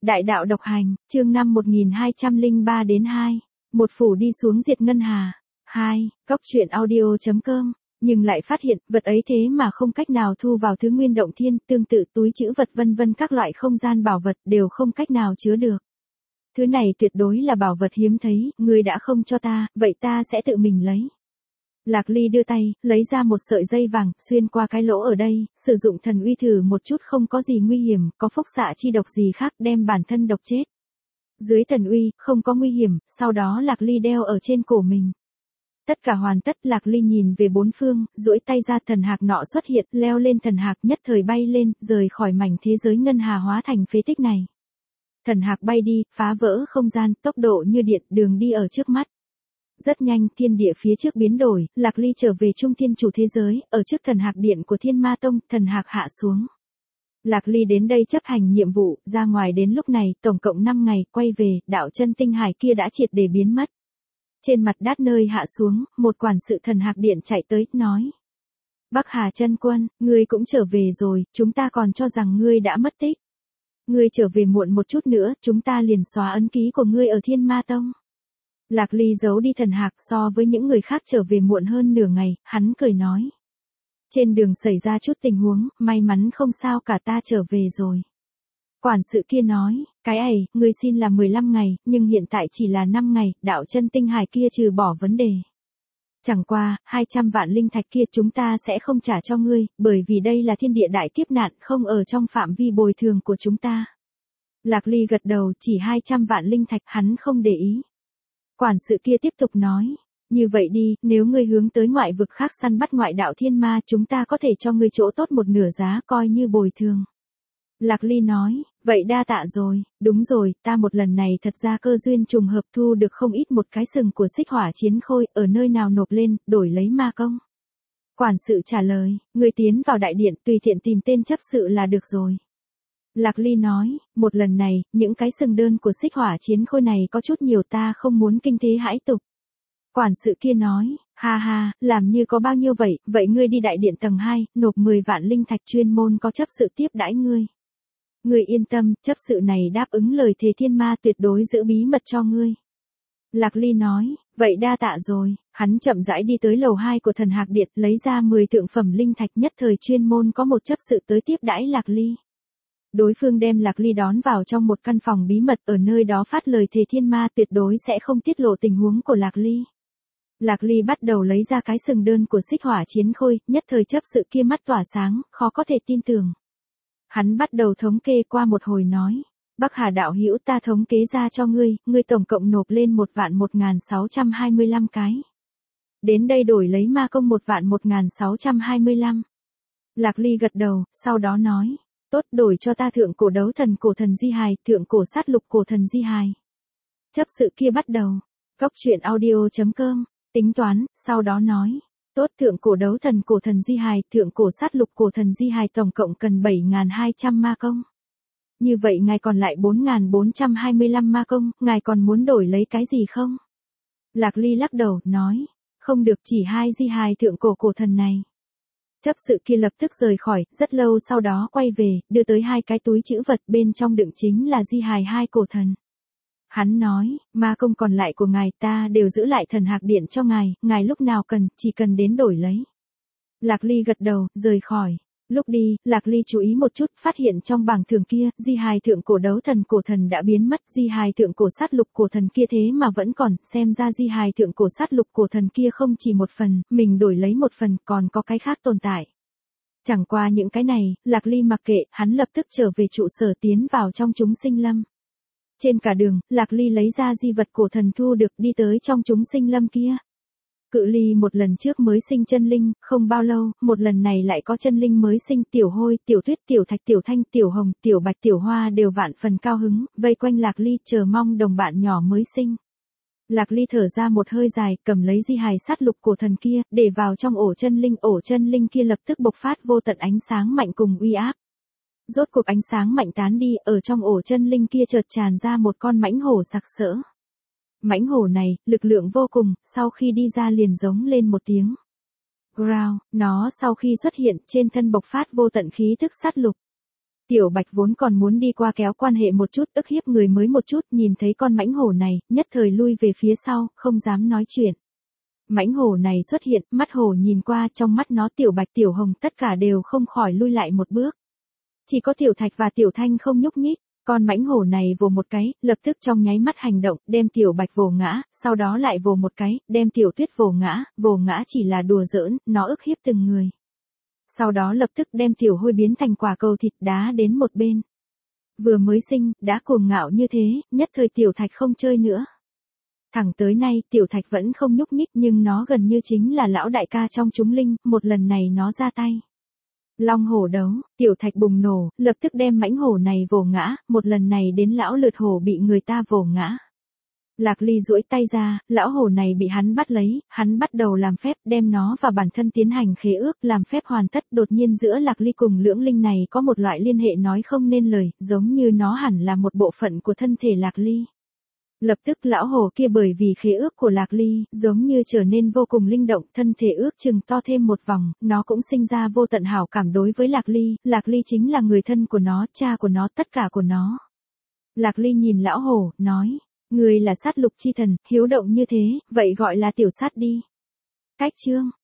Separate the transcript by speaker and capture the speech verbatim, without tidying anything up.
Speaker 1: Đại đạo độc hành, chương năm một nghìn hai trăm lẻ ba đến hai. Một phủ đi xuống diệt ngân hà. hai. Cóc truyện audio chấm com. Nhưng lại phát hiện, vật ấy thế mà không cách nào thu vào thứ nguyên động thiên, tương tự túi trữ vật vân vân các loại không gian bảo vật đều không cách nào chứa được. Thứ này tuyệt đối là bảo vật hiếm thấy, ngươi đã không cho ta, vậy ta sẽ tự mình lấy. Lạc Ly đưa tay, lấy ra một sợi dây vàng, xuyên qua cái lỗ ở đây, sử dụng thần uy thử một chút không có gì nguy hiểm, có phúc xạ chi độc gì khác đem bản thân độc chết. Dưới thần uy, không có nguy hiểm, sau đó Lạc Ly đeo ở trên cổ mình. Tất cả hoàn tất, Lạc Ly nhìn về bốn phương, duỗi tay ra, thần hạc nọ xuất hiện, leo lên thần hạc, nhất thời bay lên, rời khỏi mảnh thế giới ngân hà hóa thành phế tích này. Thần hạc bay đi, phá vỡ không gian, tốc độ như điện, đường đi ở trước mắt. Rất nhanh, thiên địa phía trước biến đổi, Lạc Ly trở về trung thiên chủ thế giới, ở trước thần hạc điện của Thiên Ma Tông, thần hạc hạ xuống. Lạc Ly đến đây chấp hành nhiệm vụ, ra ngoài đến lúc này, tổng cộng năm ngày, quay về, đạo chân tinh hải kia đã triệt để biến mất. Trên mặt đát nơi hạ xuống, một quản sự thần hạc điện chạy tới, nói. Bắc Hà chân quân, ngươi cũng trở về rồi, chúng ta còn cho rằng ngươi đã mất tích. Ngươi trở về muộn một chút nữa, chúng ta liền xóa ấn ký của ngươi ở Thiên Ma Tông. Lạc Ly giấu đi thần hạc, so với những người khác trở về muộn hơn nửa ngày, hắn cười nói. Trên đường xảy ra chút tình huống, may mắn không sao cả, ta trở về rồi. Quản sự kia nói, cái ấy, ngươi xin là mười lăm ngày, nhưng hiện tại chỉ là năm ngày, đạo chân tinh hải kia trừ bỏ vấn đề. Chẳng qua, hai trăm vạn linh thạch kia chúng ta sẽ không trả cho ngươi, bởi vì đây là thiên địa đại kiếp nạn, không ở trong phạm vi bồi thường của chúng ta. Lạc Ly gật đầu, chỉ hai trăm vạn linh thạch, hắn không để ý. Quản sự kia tiếp tục nói, như vậy đi, nếu ngươi hướng tới ngoại vực khác săn bắt ngoại đạo thiên ma, chúng ta có thể cho ngươi chỗ tốt một nửa giá, coi như bồi thường. Lạc Ly nói, vậy đa tạ rồi, đúng rồi, ta một lần này thật ra cơ duyên trùng hợp thu được không ít một cái sừng của xích hỏa chiến khôi, ở nơi nào nộp lên, đổi lấy ma công. Quản sự trả lời, ngươi tiến vào đại điện, tùy tiện tìm tên chấp sự là được rồi. Lạc Ly nói, một lần này, những cái sừng đơn của xích hỏa chiến khôi này có chút nhiều, ta không muốn kinh thế hãi tục. Quản sự kia nói, ha ha, làm như có bao nhiêu vậy, vậy ngươi đi đại điện tầng hai, nộp mười vạn linh thạch, chuyên môn có chấp sự tiếp đãi ngươi. Ngươi yên tâm, chấp sự này đáp ứng lời thề thiên ma, tuyệt đối giữ bí mật cho ngươi. Lạc Ly nói, vậy đa tạ rồi, hắn chậm rãi đi tới lầu hai của thần hạc điện, lấy ra mười thượng phẩm linh thạch, nhất thời chuyên môn có một chấp sự tới tiếp đãi Lạc Ly. Đối phương đem Lạc Ly đón vào trong một căn phòng bí mật, ở nơi đó phát lời thề thiên ma, tuyệt đối sẽ không tiết lộ tình huống của Lạc Ly. Lạc Ly bắt đầu lấy ra cái sừng đơn của xích hỏa chiến khôi, nhất thời chấp sự kia mắt tỏa sáng, khó có thể tin tưởng. Hắn bắt đầu thống kê qua một hồi nói, Bắc Hà đạo hữu, ta thống kế ra cho ngươi, ngươi tổng cộng nộp lên một vạn một nghìn sáu trăm hai mươi lăm cái. Đến đây đổi lấy ma công một vạn một nghìn sáu trăm hai mươi lăm. Lạc Ly gật đầu, sau đó nói, tốt, đổi cho ta thượng cổ đấu thần cổ thần di hài, thượng cổ sát lục cổ thần di hài. Chấp sự kia bắt đầu, cóc truyện audio chấm com, tính toán, sau đó nói, tốt, thượng cổ đấu thần cổ thần di hài, thượng cổ sát lục cổ thần di hài tổng cộng cần bảy nghìn hai trăm ma công. Như vậy ngài còn lại bốn nghìn bốn trăm hai mươi lăm ma công, ngài còn muốn đổi lấy cái gì không? Lạc Ly lắc đầu, nói, không được, chỉ hai di hài thượng cổ cổ thần này. Chấp sự kia lập tức rời khỏi, rất lâu sau đó quay về, đưa tới hai cái túi trữ vật, bên trong đựng chính là di hài hai cổ thần. Hắn nói, ma công còn lại của ngài ta đều giữ lại thần hạc điện cho ngài, ngài lúc nào cần, chỉ cần đến đổi lấy. Lạc Ly gật đầu, rời khỏi. Lúc đi, Lạc Ly chú ý một chút, phát hiện trong bảng thưởng kia, di hài thượng cổ đấu thần cổ thần đã biến mất, di hài thượng cổ sát lục cổ thần kia thế mà vẫn còn, xem ra di hài thượng cổ sát lục cổ thần kia không chỉ một phần, mình đổi lấy một phần, còn có cái khác tồn tại. Chẳng qua những cái này, Lạc Ly mặc kệ, hắn lập tức trở về trụ sở, tiến vào trong chúng sinh lâm. Trên cả đường, Lạc Ly lấy ra di vật cổ thần thu được, đi tới trong chúng sinh lâm kia. Cự ly một lần trước mới sinh chân linh, không bao lâu, một lần này lại có chân linh mới sinh, tiểu hôi, tiểu tuyết, tiểu thạch, tiểu thanh, tiểu hồng, tiểu bạch, tiểu hoa đều vạn phần cao hứng, vây quanh Lạc Ly, chờ mong đồng bạn nhỏ mới sinh. Lạc Ly thở ra một hơi dài, cầm lấy di hài sát lục cổ thần kia, để vào trong ổ chân linh, ổ chân linh kia lập tức bộc phát vô tận ánh sáng mạnh cùng uy áp. Rốt cuộc ánh sáng mạnh tán đi, ở trong ổ chân linh kia chợt tràn ra một con mãnh hổ sặc sỡ. Mãnh hổ này, lực lượng vô cùng, sau khi đi ra liền giống lên một tiếng. Growl, nó sau khi xuất hiện, trên thân bộc phát vô tận khí tức sát lục. Tiểu Bạch vốn còn muốn đi qua kéo quan hệ một chút, ức hiếp người mới một chút, nhìn thấy con mãnh hổ này, nhất thời lui về phía sau, không dám nói chuyện. Mãnh hổ này xuất hiện, mắt hổ nhìn qua, trong mắt nó Tiểu Bạch Tiểu Hồng tất cả đều không khỏi lui lại một bước. Chỉ có Tiểu Thạch và Tiểu Thanh không nhúc nhích. Con mãnh hổ này vồ một cái, lập tức trong nháy mắt hành động, đem Tiểu Bạch vồ ngã, sau đó lại vồ một cái, đem Tiểu Tuyết vồ ngã, vồ ngã chỉ là đùa giỡn, nó ức hiếp từng người. Sau đó lập tức đem Tiểu Hôi biến thành quả cầu thịt đá đến một bên. Vừa mới sinh, đã cuồng ngạo như thế, nhất thời Tiểu Thạch không chơi nữa. Thẳng tới nay, Tiểu Thạch vẫn không nhúc nhích nhưng nó gần như chính là lão đại ca trong chúng linh, một lần này nó ra tay. Long hổ đấu, Tiểu Thạch bùng nổ, lập tức đem mãnh hổ này vồ ngã, một lần này đến lão lượt hổ bị người ta vồ ngã. Lạc Ly duỗi tay ra, lão hổ này bị hắn bắt lấy, hắn bắt đầu làm phép, đem nó và bản thân tiến hành khế ước, làm phép hoàn tất, đột nhiên giữa Lạc Ly cùng lưỡng linh này có một loại liên hệ nói không nên lời, giống như nó hẳn là một bộ phận của thân thể Lạc Ly. Lập tức lão hổ kia bởi vì khế ước của Lạc Ly, giống như trở nên vô cùng linh động, thân thể ước chừng to thêm một vòng, nó cũng sinh ra vô tận hảo cảm đối với Lạc Ly, Lạc Ly chính là người thân của nó, cha của nó, tất cả của nó. Lạc Ly nhìn lão hổ, nói, người là sát lục chi thần, hiếu động như thế, vậy gọi là tiểu sát đi. Cách chương